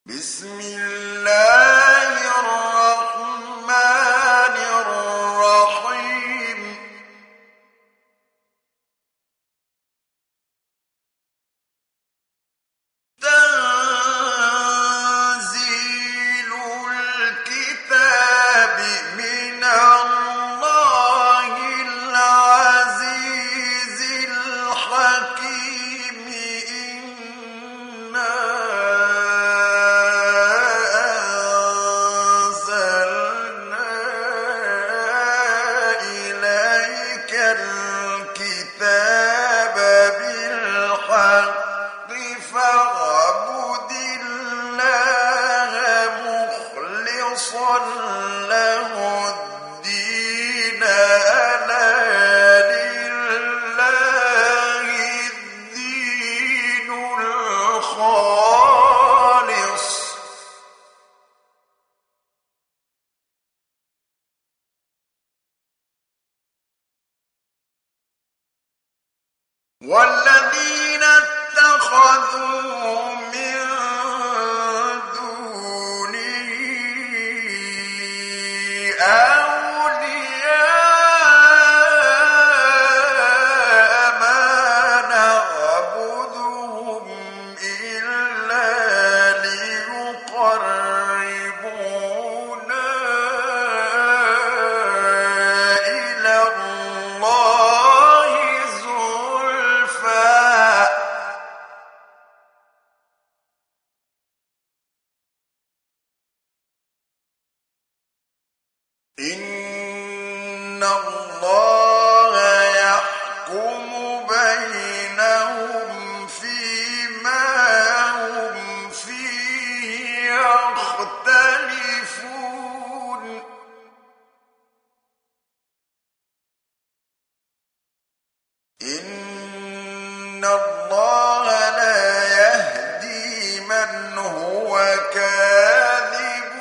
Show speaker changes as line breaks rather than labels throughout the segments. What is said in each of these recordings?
بسم الله الرحمن الرحيم تنزيل الكتاب من الله العزيز الحكيم إنا أنزلنا إليك الكتاب بالحق فاعبد الله مخلصا له الدين ألا لله الدين الخالص والذين اتخذوا من دونه أولياء ما نعبدهم إلا ليقربونا إلى الله زلفى إن الله يحكم بينهم فيما هم فيه يختلفون إن الله لا يهدي من هو كاذب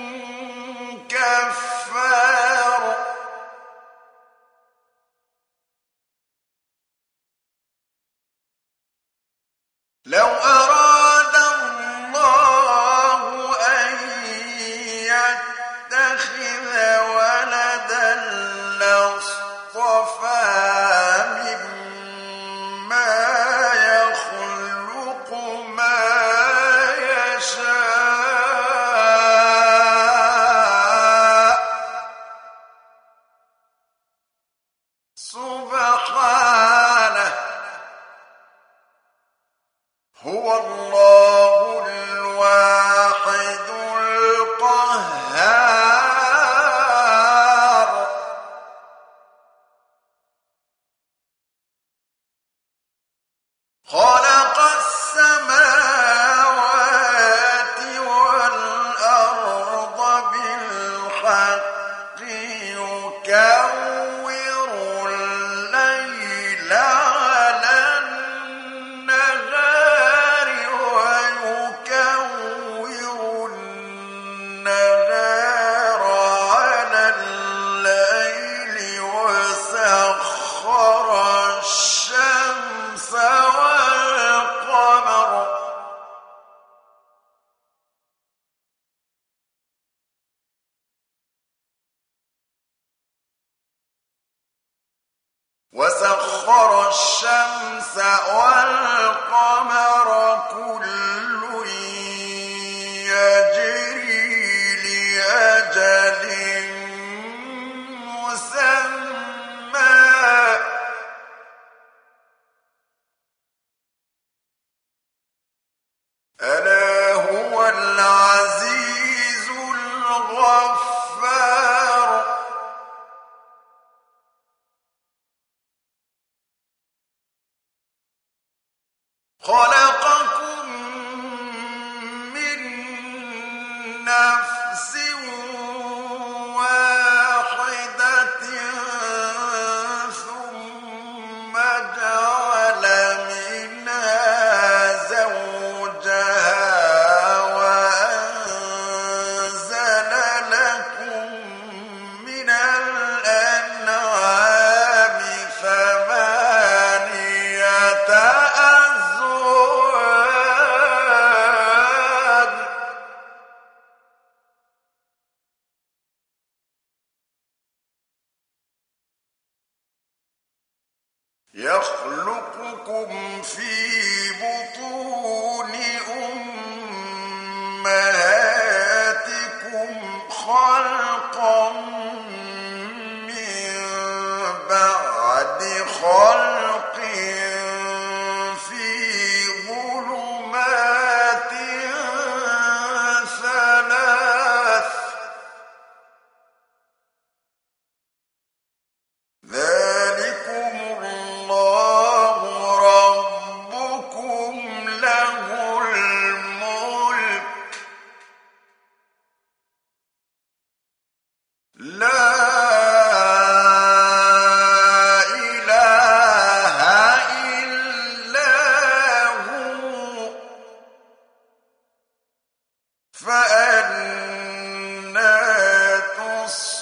كفار لو أراد الله أن يتخذ ولدا لاصطفى مما يخلق ما يشاء سبحانه هو الله الواحد القهار خلق السماوات والأرض بالحق يكور الليل على النهار ويكور النهار على الليل وسخر الشمس والقمر كل يجري لأجل مسمى ألا هو العزيز الغفار خلقكم من نفس واحدة ثم جعل منها زوجها وأنزل لكم من الأنعام ثمانية أزواج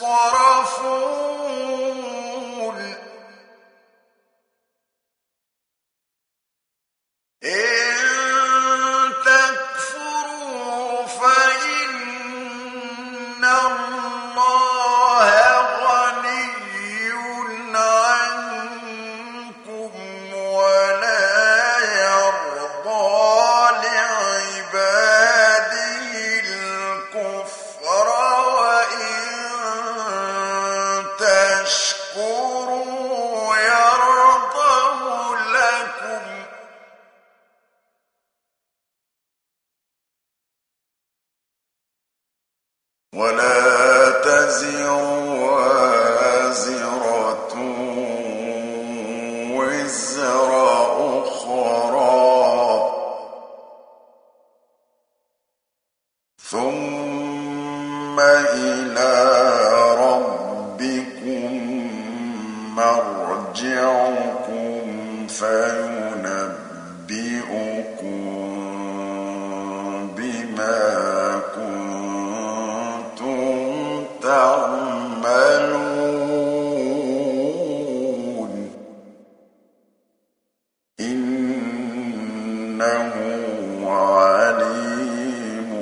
يصرفون إن تكفروا فإن الله غني عنكم ولا يرضى لعباده الكفر وإن تشكروا يرضه لكم ولا تزر وازرة وزر أخرى ثم إلى ربكم مرجعكم فينبئكم بما كنتم تعملون إنه عليم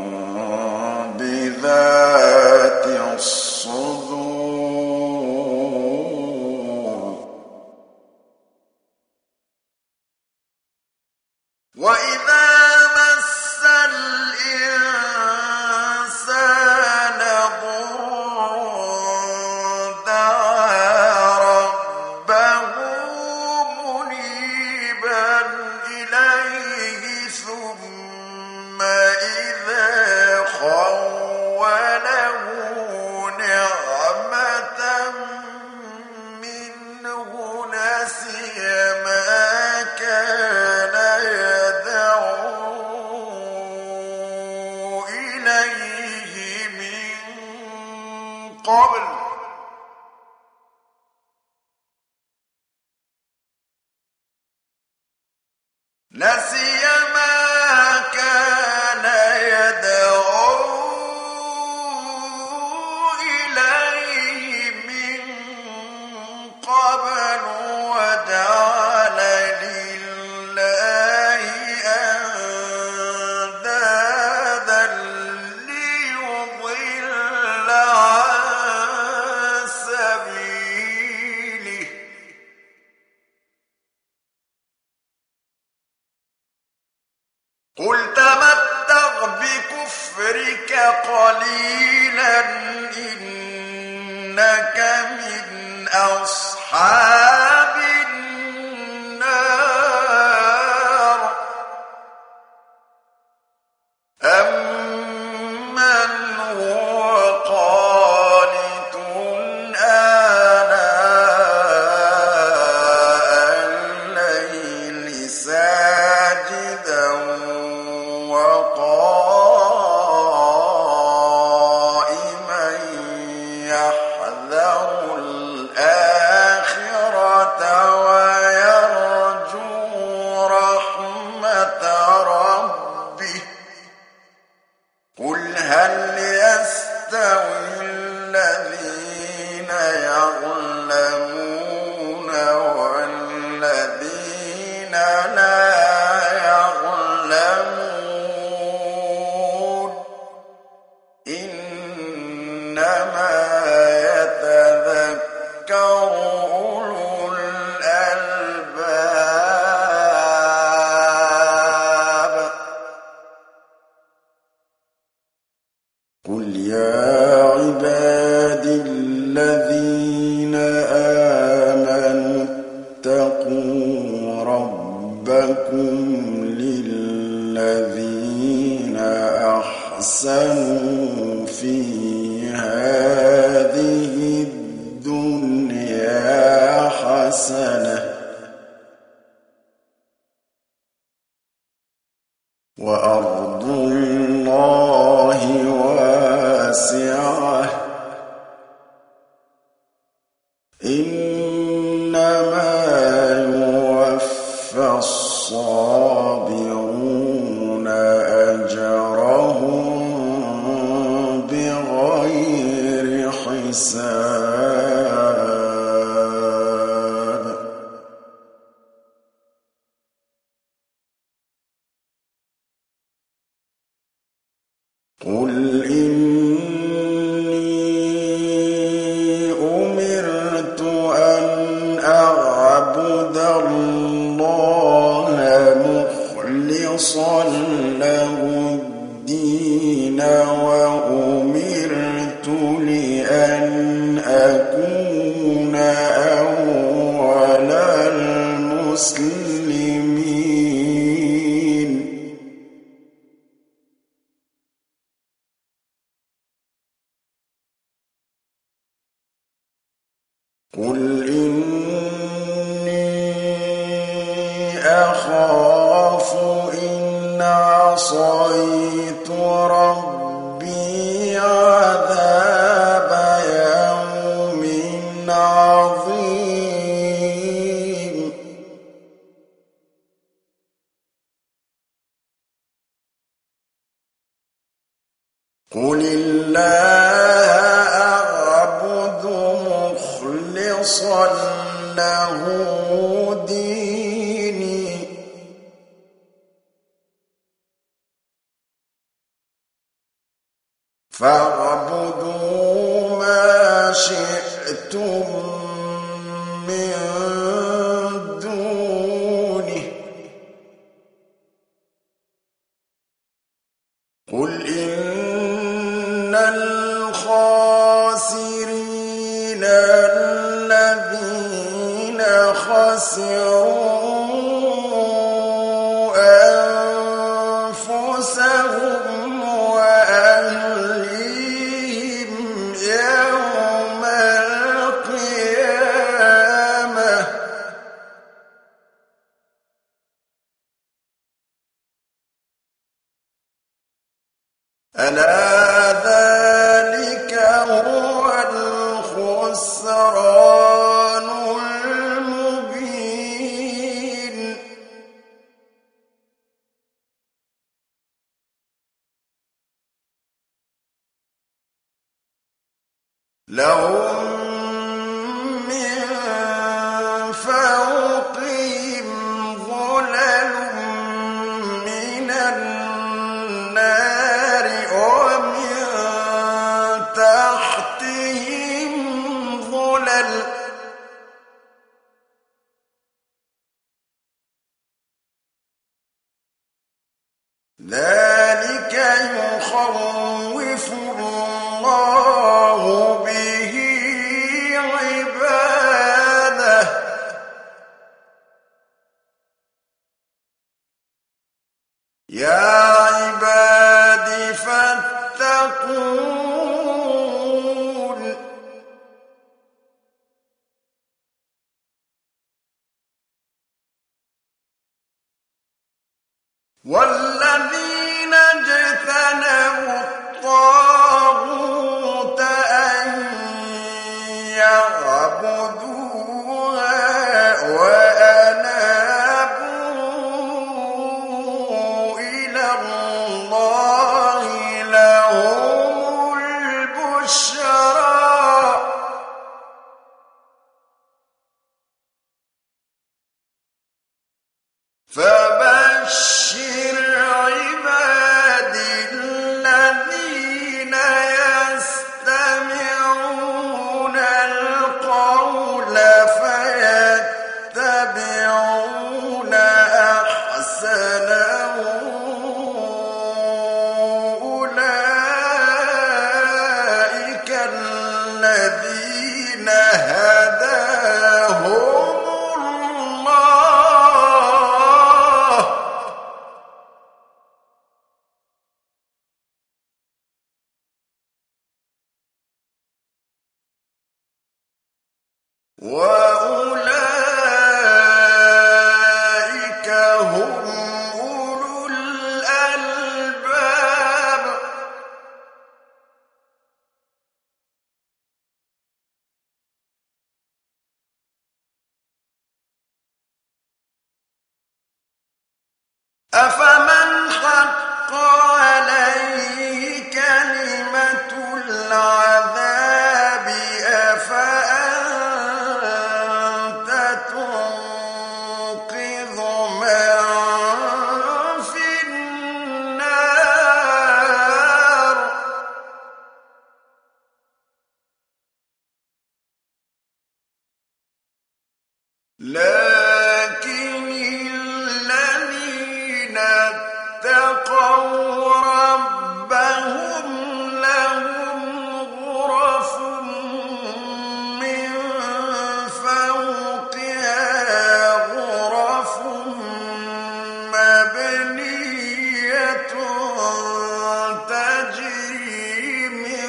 بذات الصدور وإذا مس الإنسان ضر دعا ربه منيبا إليه ثم إذا خوله نعمة منه نسي ما كان يدعو إليه من قبل نسي ما كان يدعو إليه من قبل وجعل لله أندادا ليضل عن سبيله قل تمتع بكفرك قليلا إنك من أصحاب النار أمن هو قانت آناء الليل ساجدا وقائما يحذر الآخرة ويرجو رحمة ربه قل هل يستوي الذين يعلمون والذين لا يعلمون إنما يتذكر أولو الألباب قل يا عبادي الذين آمنوا اتقوا ربكم للذين أحسنوا في هذه الدنيا حسنة وأرض الله واسعة إنما يوفى الصابرون أجرهم بغير حساب قل إني أمرت أن أعبد الله مخلصا له الدين وأمرت لأن أكون أول المسلمين قل إني أخاف إن عصيت ربي عذاب يوم عظيم قل الله أعبد مخلصا له ديني فاعبدوا ما شئتم من دونه قل إن الخاسرين الذين خسروا أنفسهم وأهليهم يوم القيامة ألا ذلك هو الخسران المبين لهم من فوقهم ظلل من النار ومن تحتهم ظلل ذلك يخوف الله به عباده يا عباد فاتقون والذين اجتنبوا الطاغوت أن يعبدوها وأنابوا إلى الله لهم البشرى فبشر عبادي الذين يستمعون القول فيتبعون أحسنه أولئك الذين هداهم الله وأولئك هم أولو الألباب أفمن حق عليه كلمة العذاب أفأنت تنقذ من في النار اتقوا ربهم لهم غرف من فوقها غرف مبنية تجري من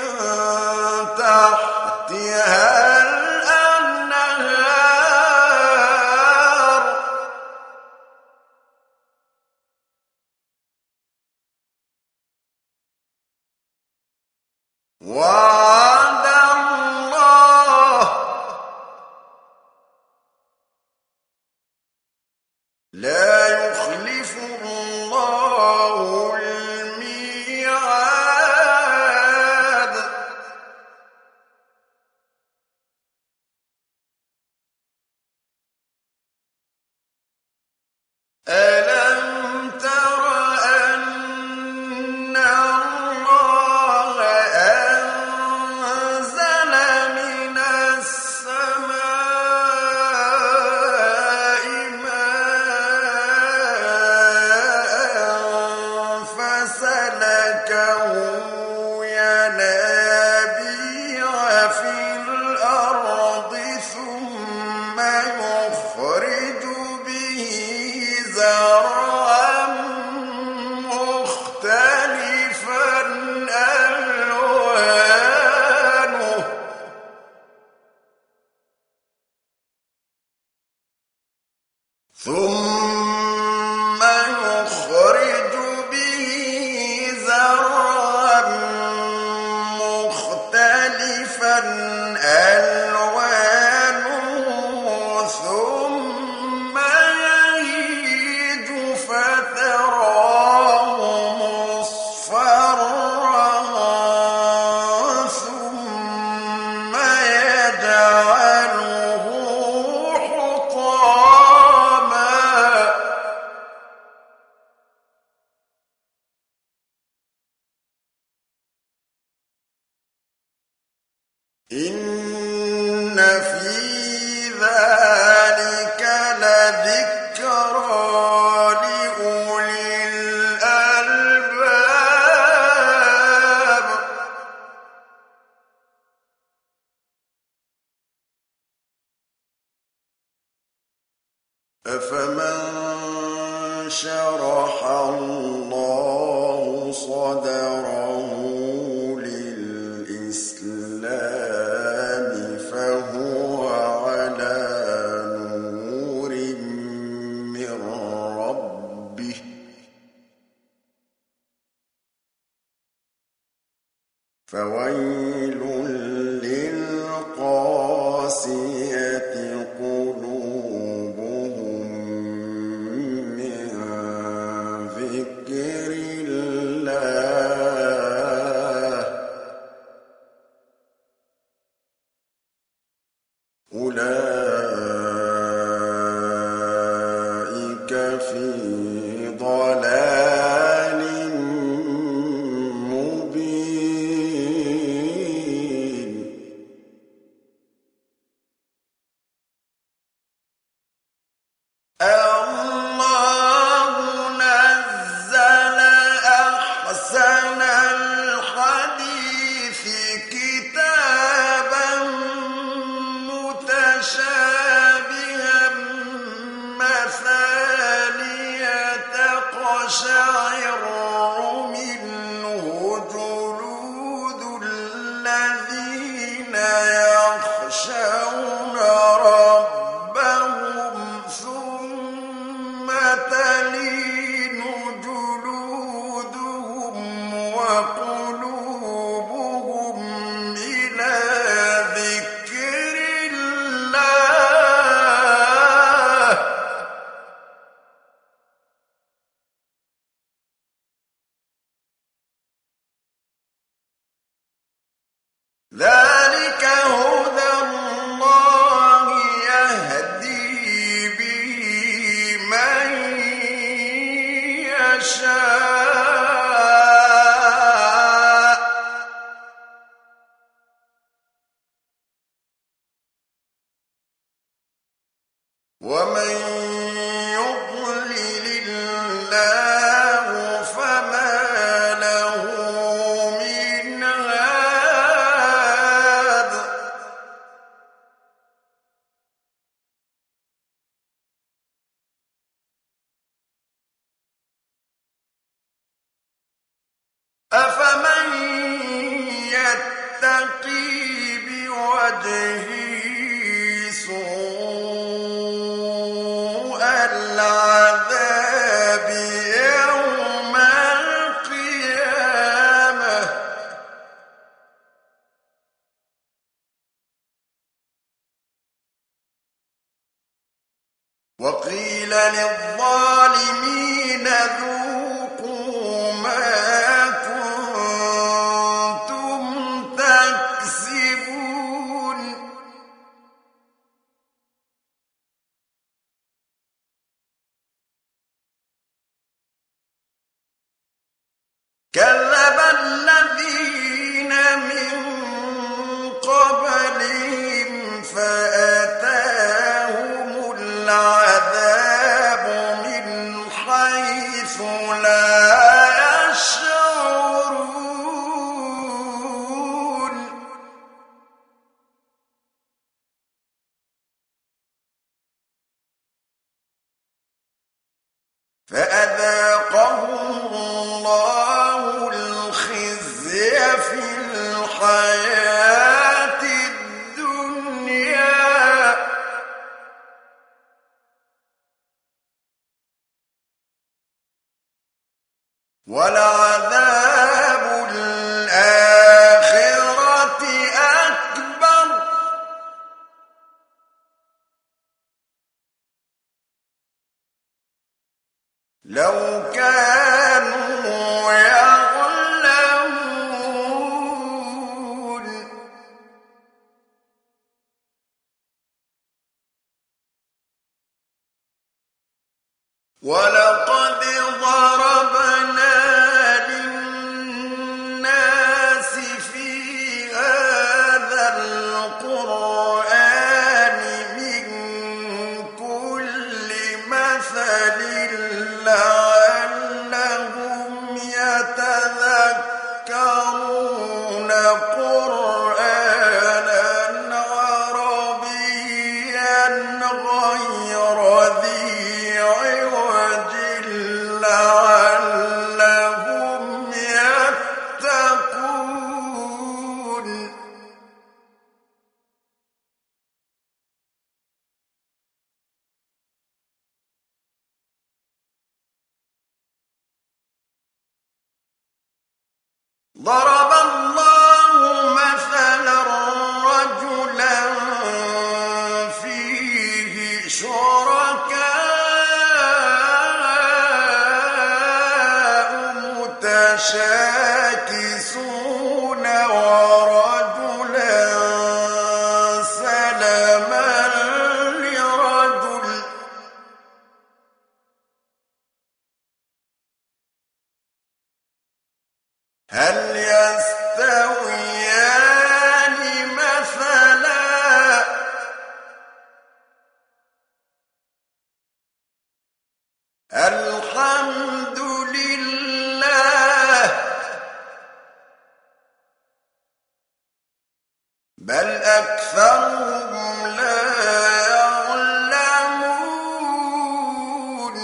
تحتها الأنهار وعد الله لا يخلف الله الميعاد ألم تر أن الله أنزل من السماء ماء فسلكه ينابيع في الأرض ثم يخرج به زرعا مختلفا ألوانه ثم يخرج به زرعا مختلفا ألوانه ثم يهيج فتراه مصفرا ثم يجعله حطاما إن في ذلك لذكرى لأولي الألباب أفمن شرح الله صدره للإسلام فهو على نور من ربه فويل للقاسية قلوبهم من ذكر الله أولئك في ضلال مبين الله نزل أحسن الحديث كتابا متشابها مثانية تقشعر منه جلود الذين يخشون ربهم ثم تلين جلودهم وقلوبهم إلى ذكر الله ذلك هدى الله يهدي به من يشاء ومن يضلل الله أفمن يتقي بوجهه سوء العذاب يوم القيامة وقيل للظالمين ذوقوا ما كنتم تكسبون كذب الذين من قبلهم فأتاهم العذاب من حيث لا يشعرون فأذاقهم الله الخزي في الحياة الدنيا ولعذاب الآخرة أكبر لو كانوا يعلمون ولقد ضربنا للناس في هذا القرآن من كل مثل لعلهم يتذكرون قرآنا عربيا غير ذي عوج لعلهم يتقون ضرب الله مثلا رجلا فيه شركاء متشاكسون ورجلا سلما لرجل هل يستويان مثلا الحمد لله بل أكثرهم لا يعلمون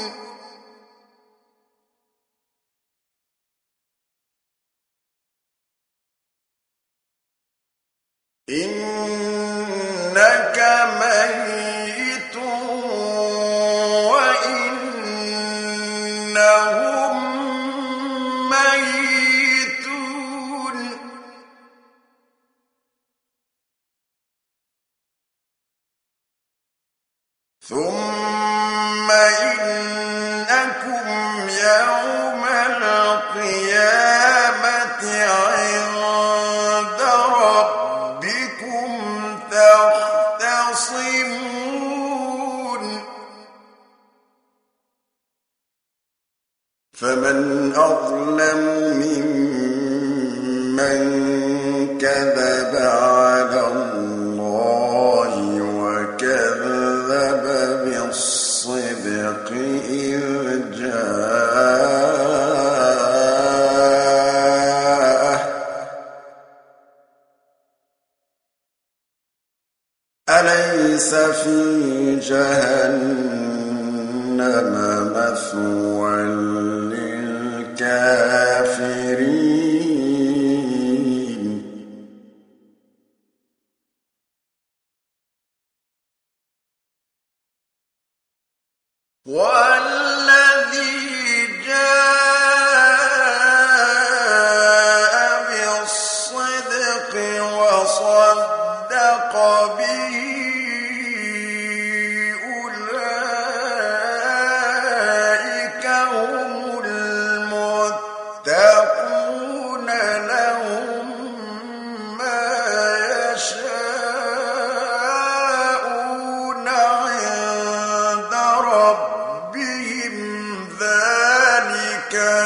إنك ميت وإنهم ميتون ثم إنكم يوم القيامة عند ربكم تختصمون فمن أظلم ممن كذب على الله وكذب بالصدق إذ جاءه أليس في جهنم مثوى للكافرين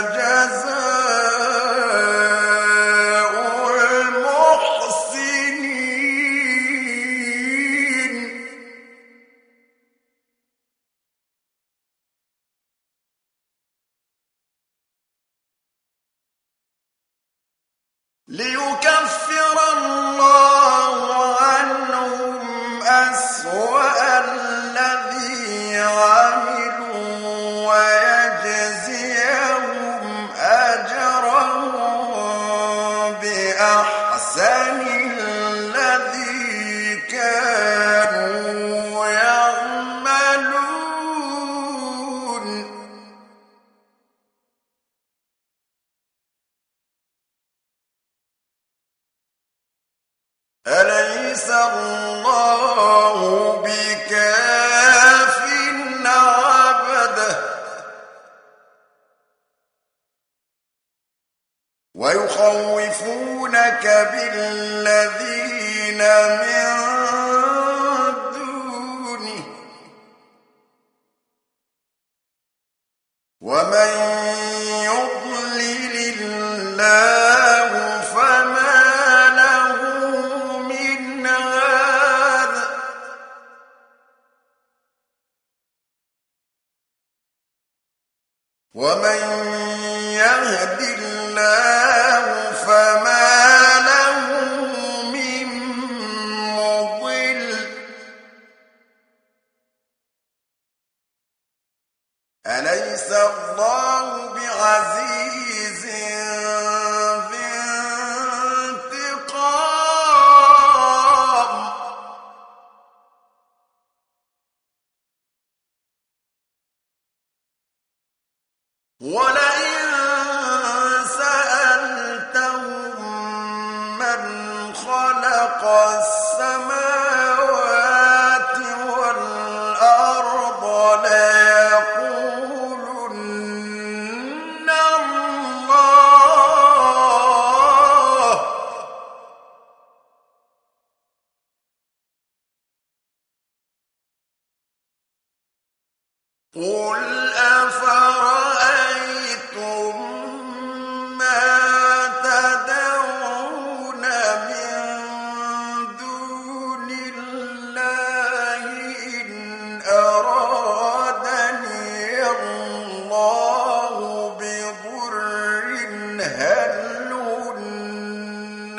جزاء المحسنين ليكفر الله عنهم أسوأ الذي عملوا ويجزيهم أجرهم بأحسن الذي كانوا يعملون أليس الله بكاف عبده ويخوفونك بالذين من دونه ومن يضلل الله فما له من هاد ومن يهد الله فما له من مضل أليس الله بعزيز ذي انتقام ولئن سألتهم من خلق السماوات والأرض ليقولن الله قل أفرأيتم ما تدعون من دون الله إن أرادني الله بضر هل هن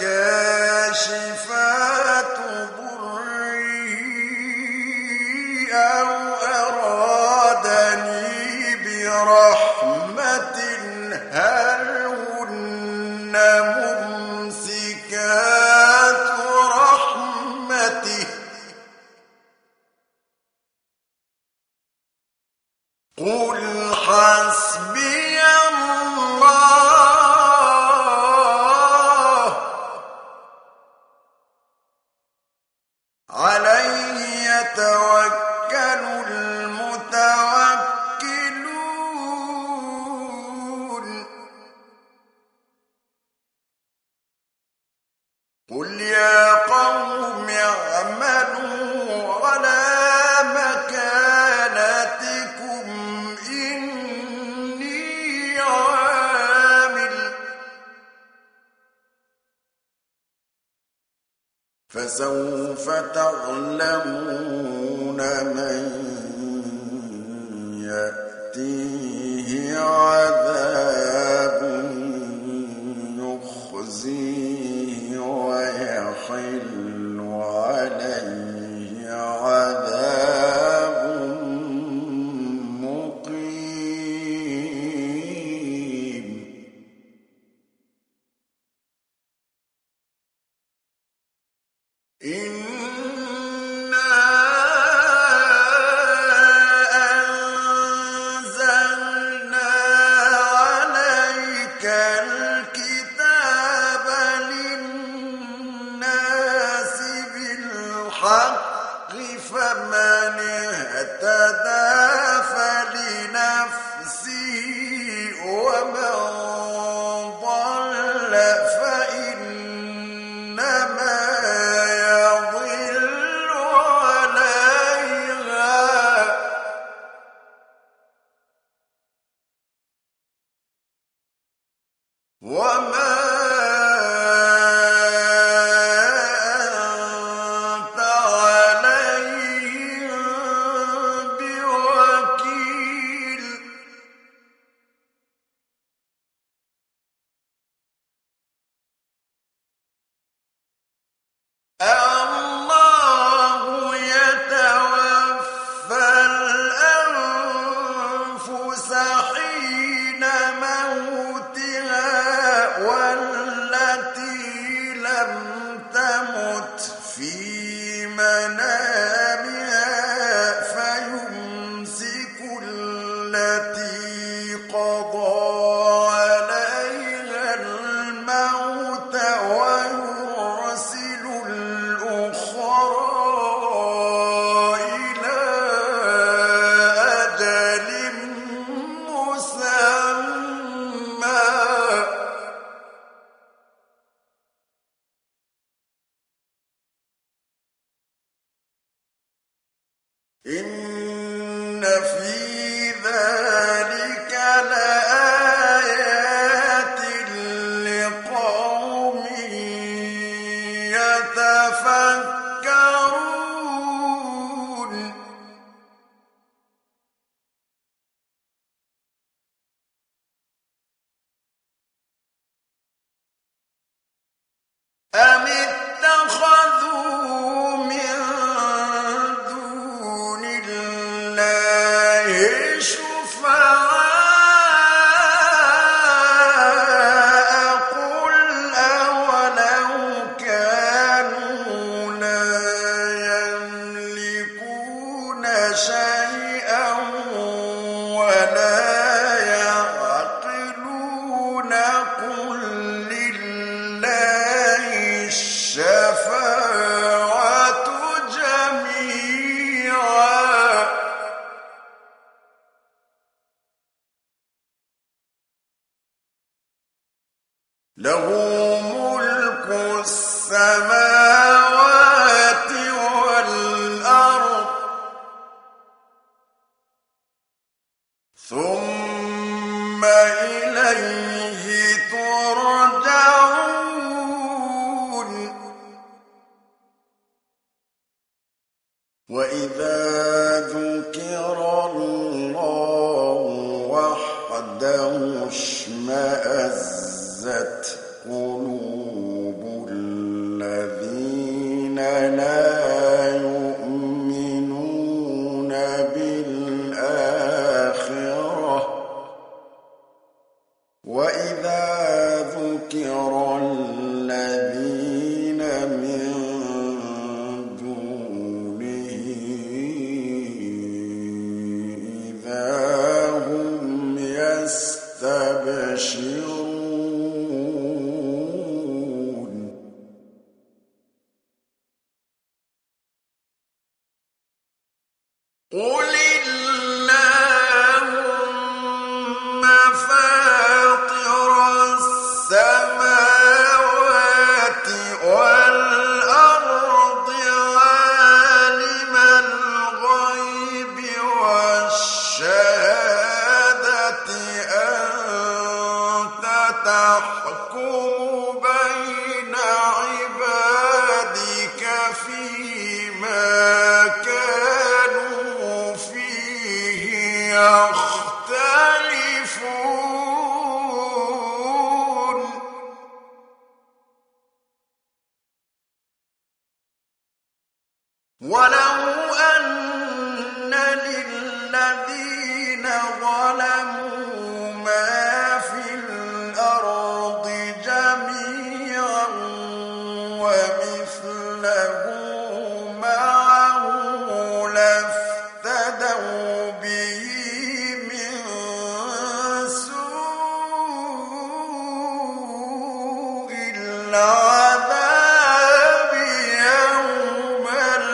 كاشفات ضره أو أرادني برحمة هل هن ممسكات رحمته قل حسبي الله عليه يتوكل المتوكلون قل يا قوم اعملوا على مكانتكم إني عامل فسوف تعلمون من يأتيه عذاب يخزيه ويحل عليه عذاب مقيم إنا أنزلنا وما أنت عليهم بوكيل الله يتوفى الأنفس حين موتها والتي لم تمت في منامها فيمسك التي قضى عليها الموت ويرسل الأخرى إلى أجل مسمى إن في ذلك لآيات لقوم يتفكرون أم اتخذوا من دون الله شفعاء قل أولو كانوا لا يملكون شيئا ولا يعقلون قل لله الشفاعة جميعا له ملك السماوات والأرض ثم إليه ترجعون وإذا ذكر الله وحده اشمأزت قلوب الذين لا يؤمنون بالآخرة وإذا ذكر الذين من دونه إذا هم يستبشرون قل اللهم فاطر السماوات والأرض عالم الغيب والشهادة أنت تحكم بين عبادك فيما كانوا فيه يختلفون ولو أن للذين ظلموا ما في الأرض جميعا ومثله معه لافتدوا به من سوء العذاب يوم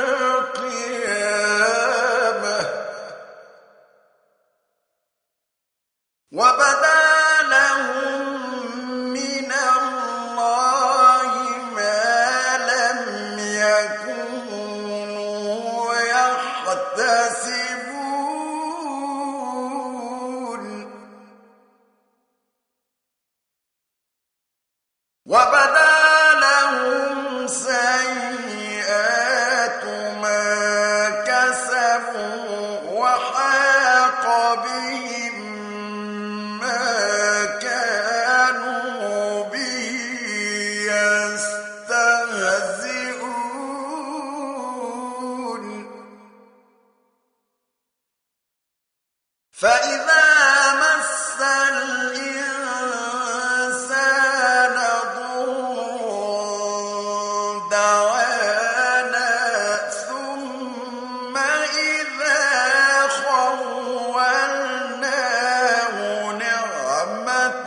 القيامة وبدا لهم من الله ما لم يكونوا يحتسبون وبدا لهم سيئات ما كسبوا وحاق بهم ما كانوا به يستهزئون فإذا مس الإنسان ضر دعانا ثم إذا خولناه نعمة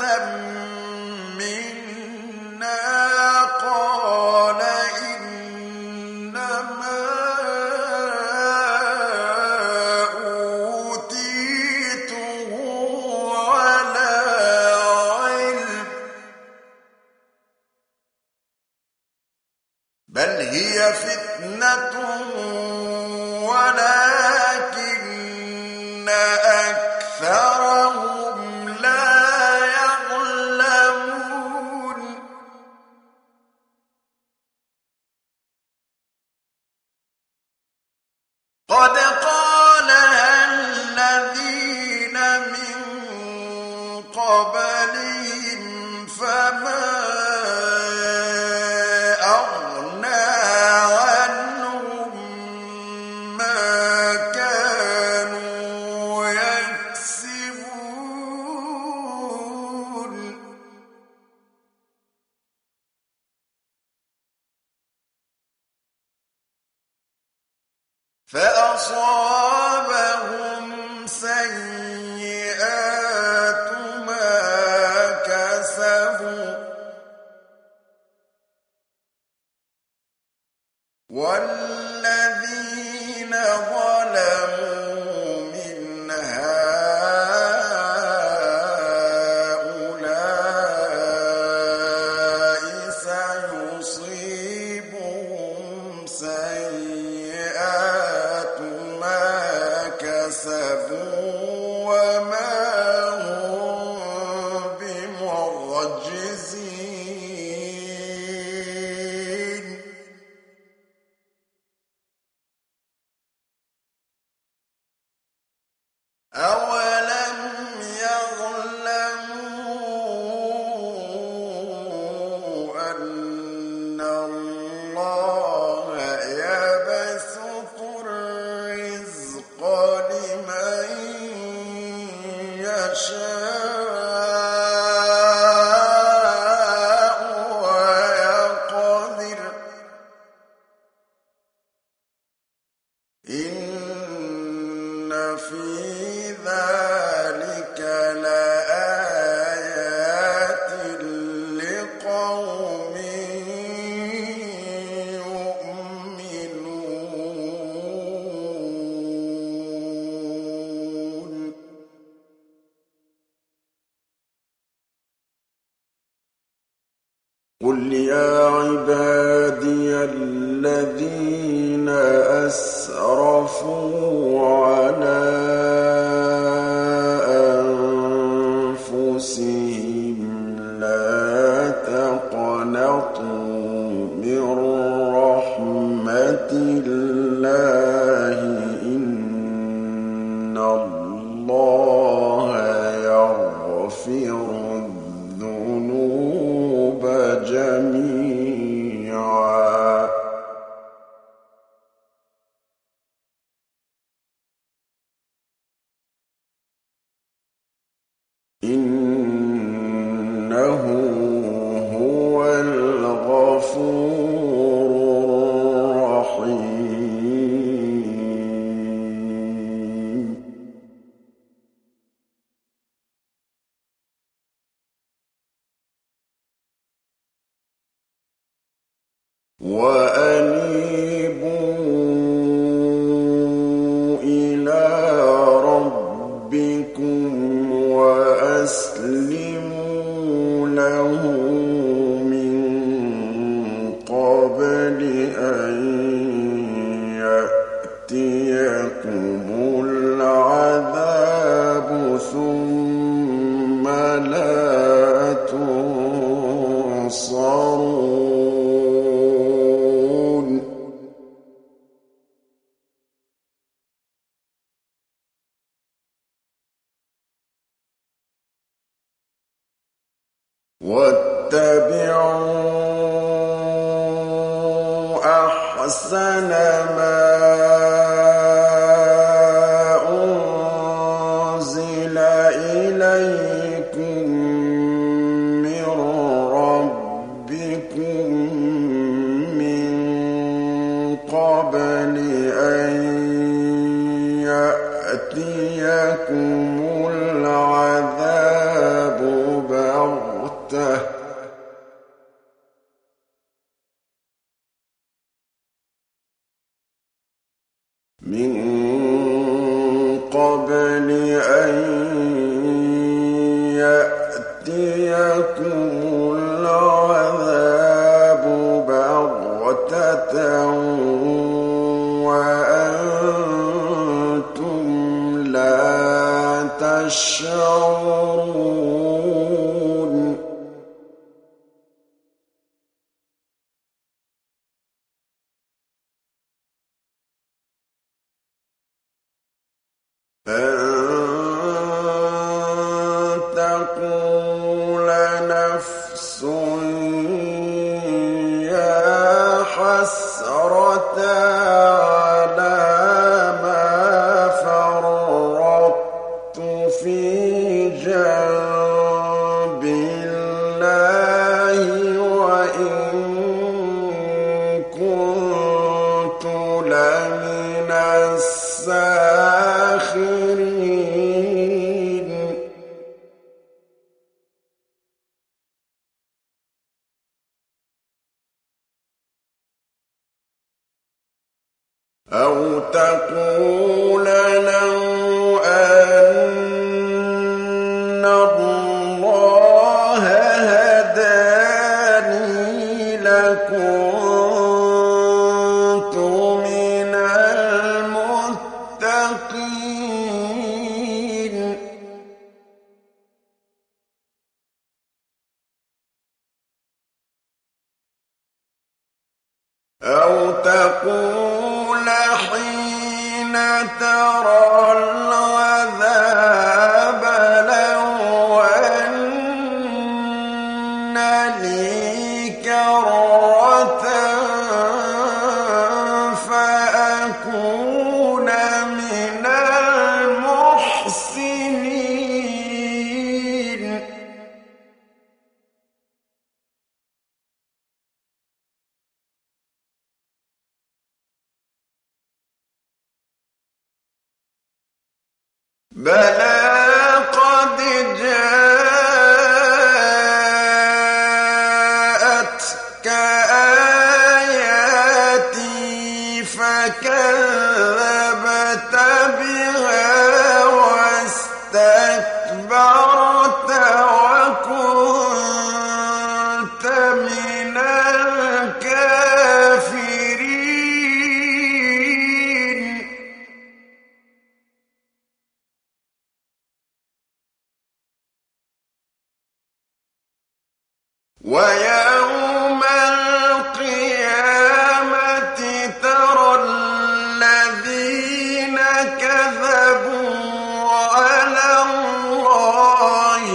منا قال إنما أوتيته على علم بل هي فتنة ولكن أكثرهم لا يعلمون قد قالها الذين من قبلهم فما أغنى عنهم ما كانوا يكسبون فأصابهم سيئات ما كسبوا والذين ظلموا من هؤلاء سيصيبهم سيئات ما كسبوا وما هم بمعجزين أولم يعلموا أن الله يبسط الرزق لمن يشاء ويقدر إن في ذلك لآيات لقوم يؤمنون قل يا عبادي الذين أسرفوا على أنفسهم لا تقنطوا من رحمة الله إن الله يغفر الذنوب جميعا إنه هو الغفور الرحيم وأنيبوا إلى ربكم وأسلموا له من قبل أن يأتيكم العذاب ثم لا تنصرون واتبعوا أحسن ما أنزل إليكم من ربكم من قبل أن يأتيكم العذاب بغتة وأنتم لا تشعرون أن تقول نفس يا حسرة على ما فرطت في جنب الله وإن كنت لمن الساخرين أو تقول لو أن الله هداني لكنت من المتقين أو تقول حين ترى العذاب لو أن لي كرة فأكون من المحسنين بلى قد جاءتك آياتي فكذبت بها واستكبرت وكنت من الكافرين ويوم القيامة ترى الذين كذبوا على الله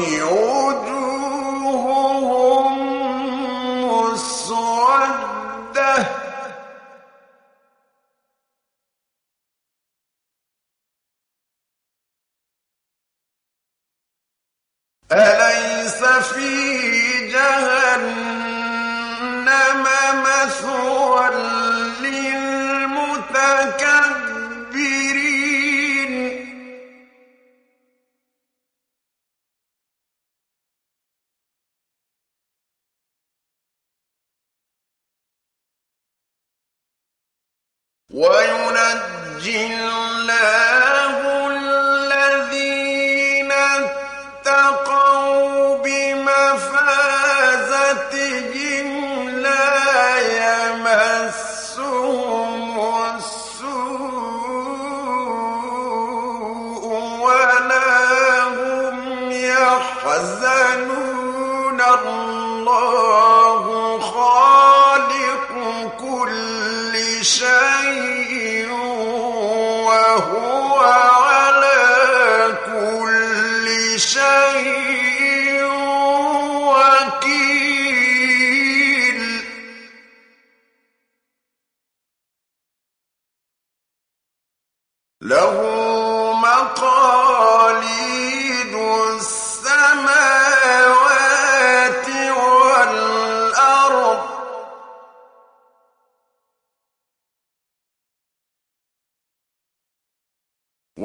وجوههم مسودة أليس في جهنم مثوى للمتكبرين وينجي الله الذين اتقوا بمفازتهم لا يمسهم السوء ولا هم يحزنون الله خالق كل شيء وهو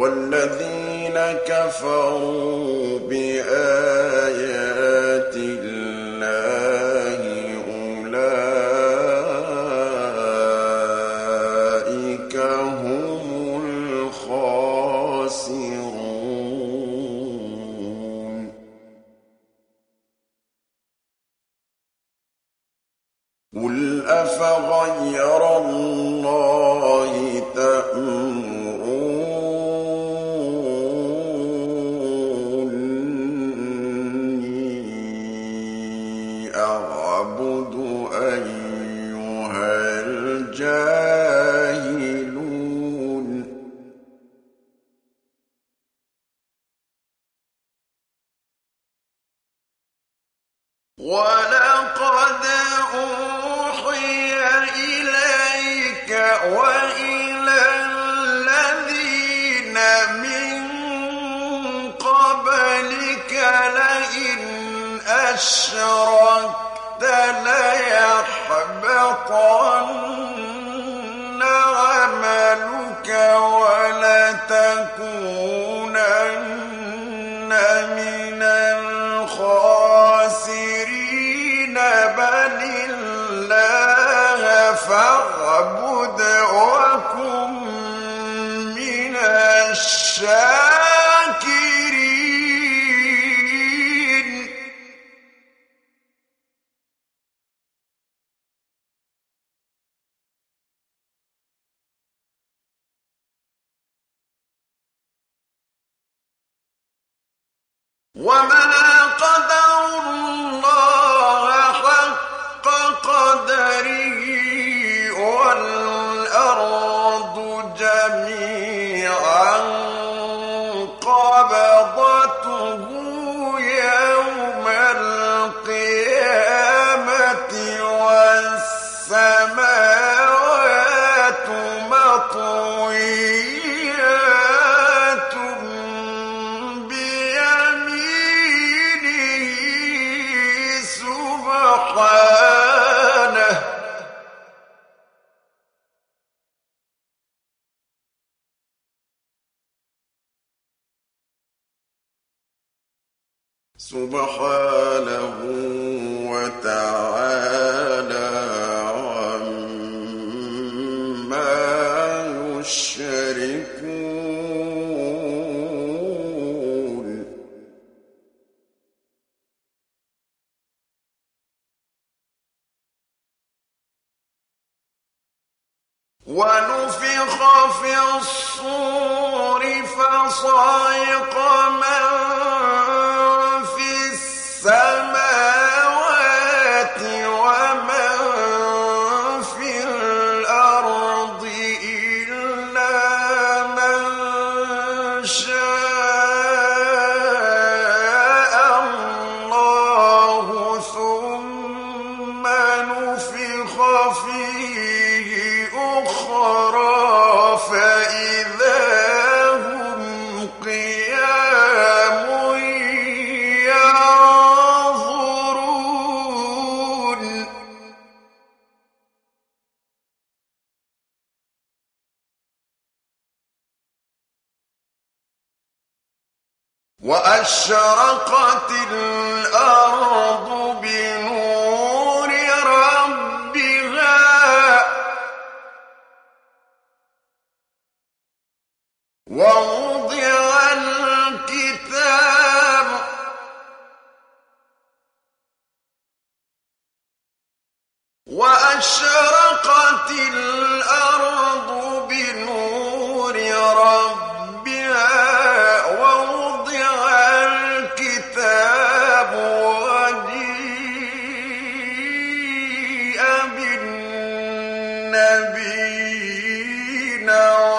والذين كفروا بآيات الله أولئك هم الخاسرون. قل أفغير الله تأمروني أعبد أيها الجاهلون. ولقد أوحي إليك وإلى الذين من قبلك لئن أشركت ليحبطن عملك ولتكونن من الخاسرين. بل الله فاعبد وكن من الشاكرين. وما قدروا الله حق قدره والأرض جميعا قبضته يوم القيامة والسماوات مطويات بيمينه سبحانه. سبحانه وتعالى عما يشركون. ونفخ في الصور فصعق من في السماوات ومن في الأرض إلا من شاء الله ثم نفخ فيه أخرى فإذا هم قيام ينظرون. وأشرقت الأرض بنور ربها ووضع الكتاب وأشرقت الأرض بنور ربها ووضع الكتاب وجيء بالنبيين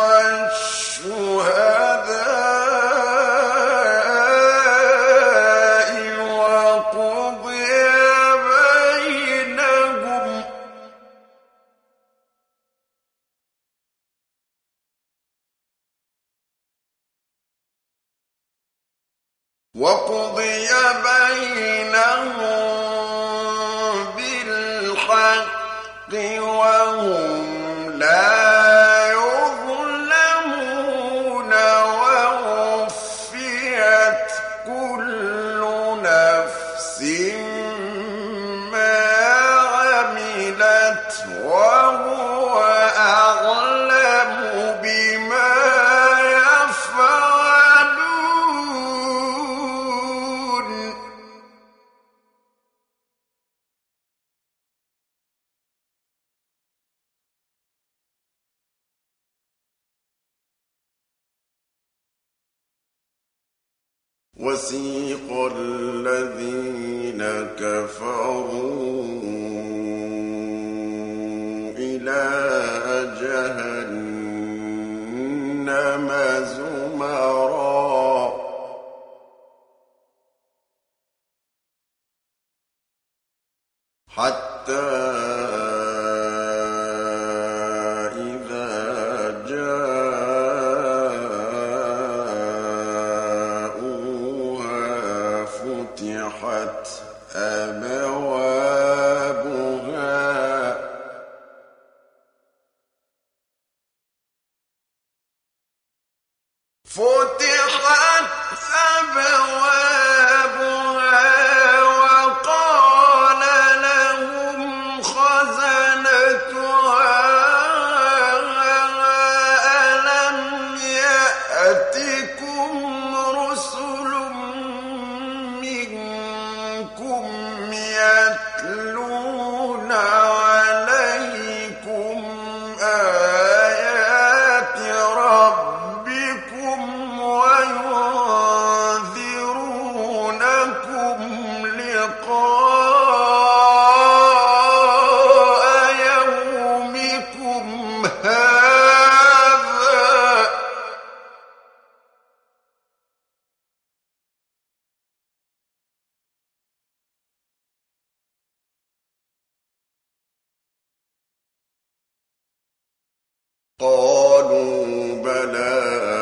والشهداء وقضي بينهم بالحق وهم لا يظلمون. وسيق الذين كفروا إلى جهنم زمرا حتى إذا جاءوها فتحت أبوابها وقال لهم خزنتها ألم يأتكم رسل منكم يتلون عليكم آيات ربكم وينذرونكم لقاء يومكم هذا قالوا بلى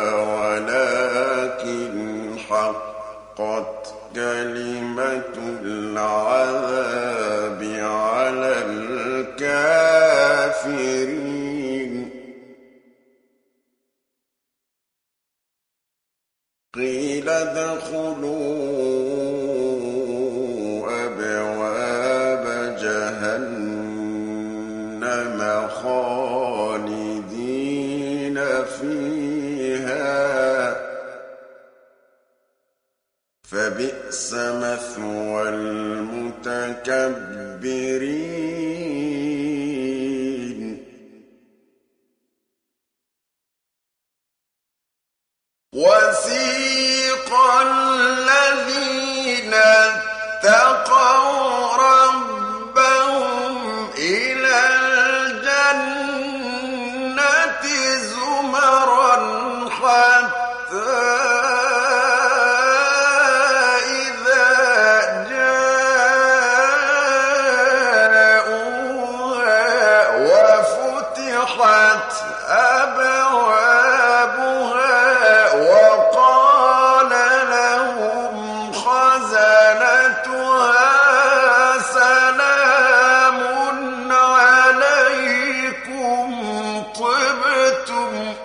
ولكن حقت كلمة العذاب على الكافرين قيل ادخلوا أبواب جهنم خالدين فيها فبئس مثوى المتكبرين وسيق الذين اتقوا ربهم إلى الجنة زمرا حتى إذا جاءوها وفتحت أبوابها وقال لهم خزنتها سلام عليكم طبتم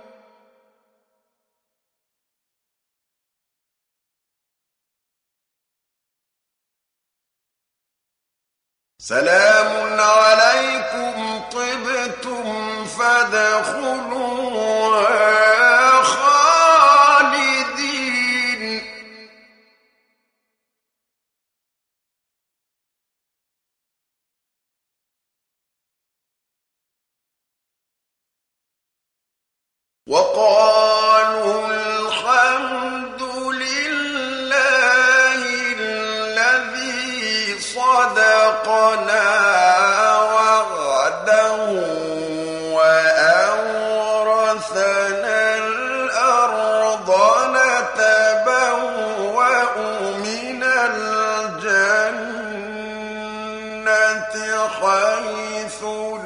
سلام عليكم طبتم فادخلوها خالدين وقالوا الحمد لله الذي صدقنا وعده وأورثنا الأرض نتبوأ من الجنة حيث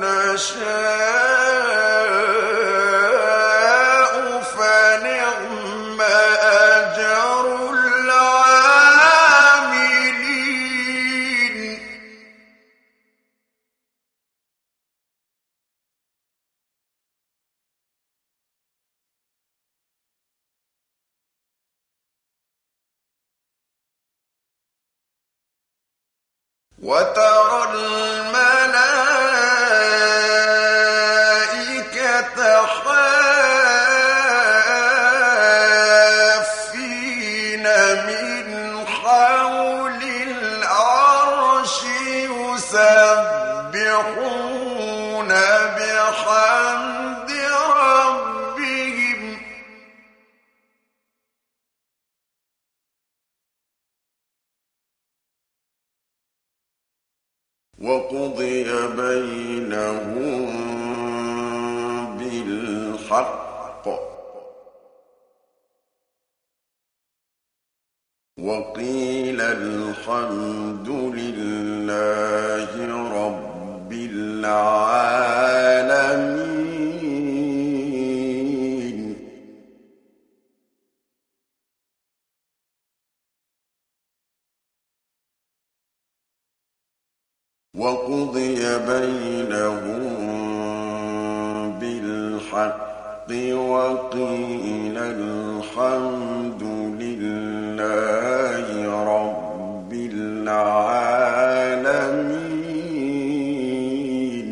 نشاء فنعم أجر العاملين وترى الملائكة حافين من حول العرش يسبحون بحمد ربهم وقضي بينهم بالحق وقيل الحمد لله رب العالمين. وقضي بينهم بالحق وقيل الحمد لله رب العالمين.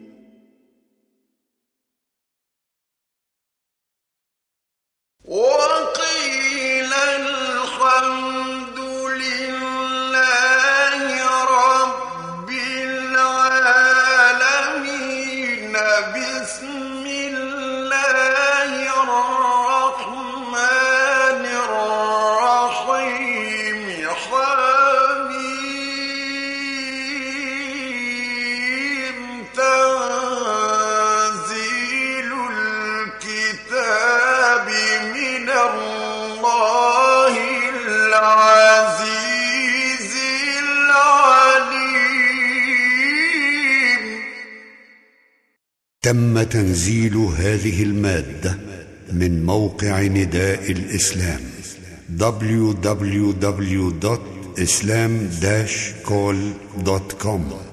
وقيل الحمد لله رب العالمين. بسم الله الرحمن الرحيم. حميم. تنزيل الكتاب من الله العزيز العليم.
تم تنزيل هذه المادة من موقع نداء الإسلام www.islam-call.com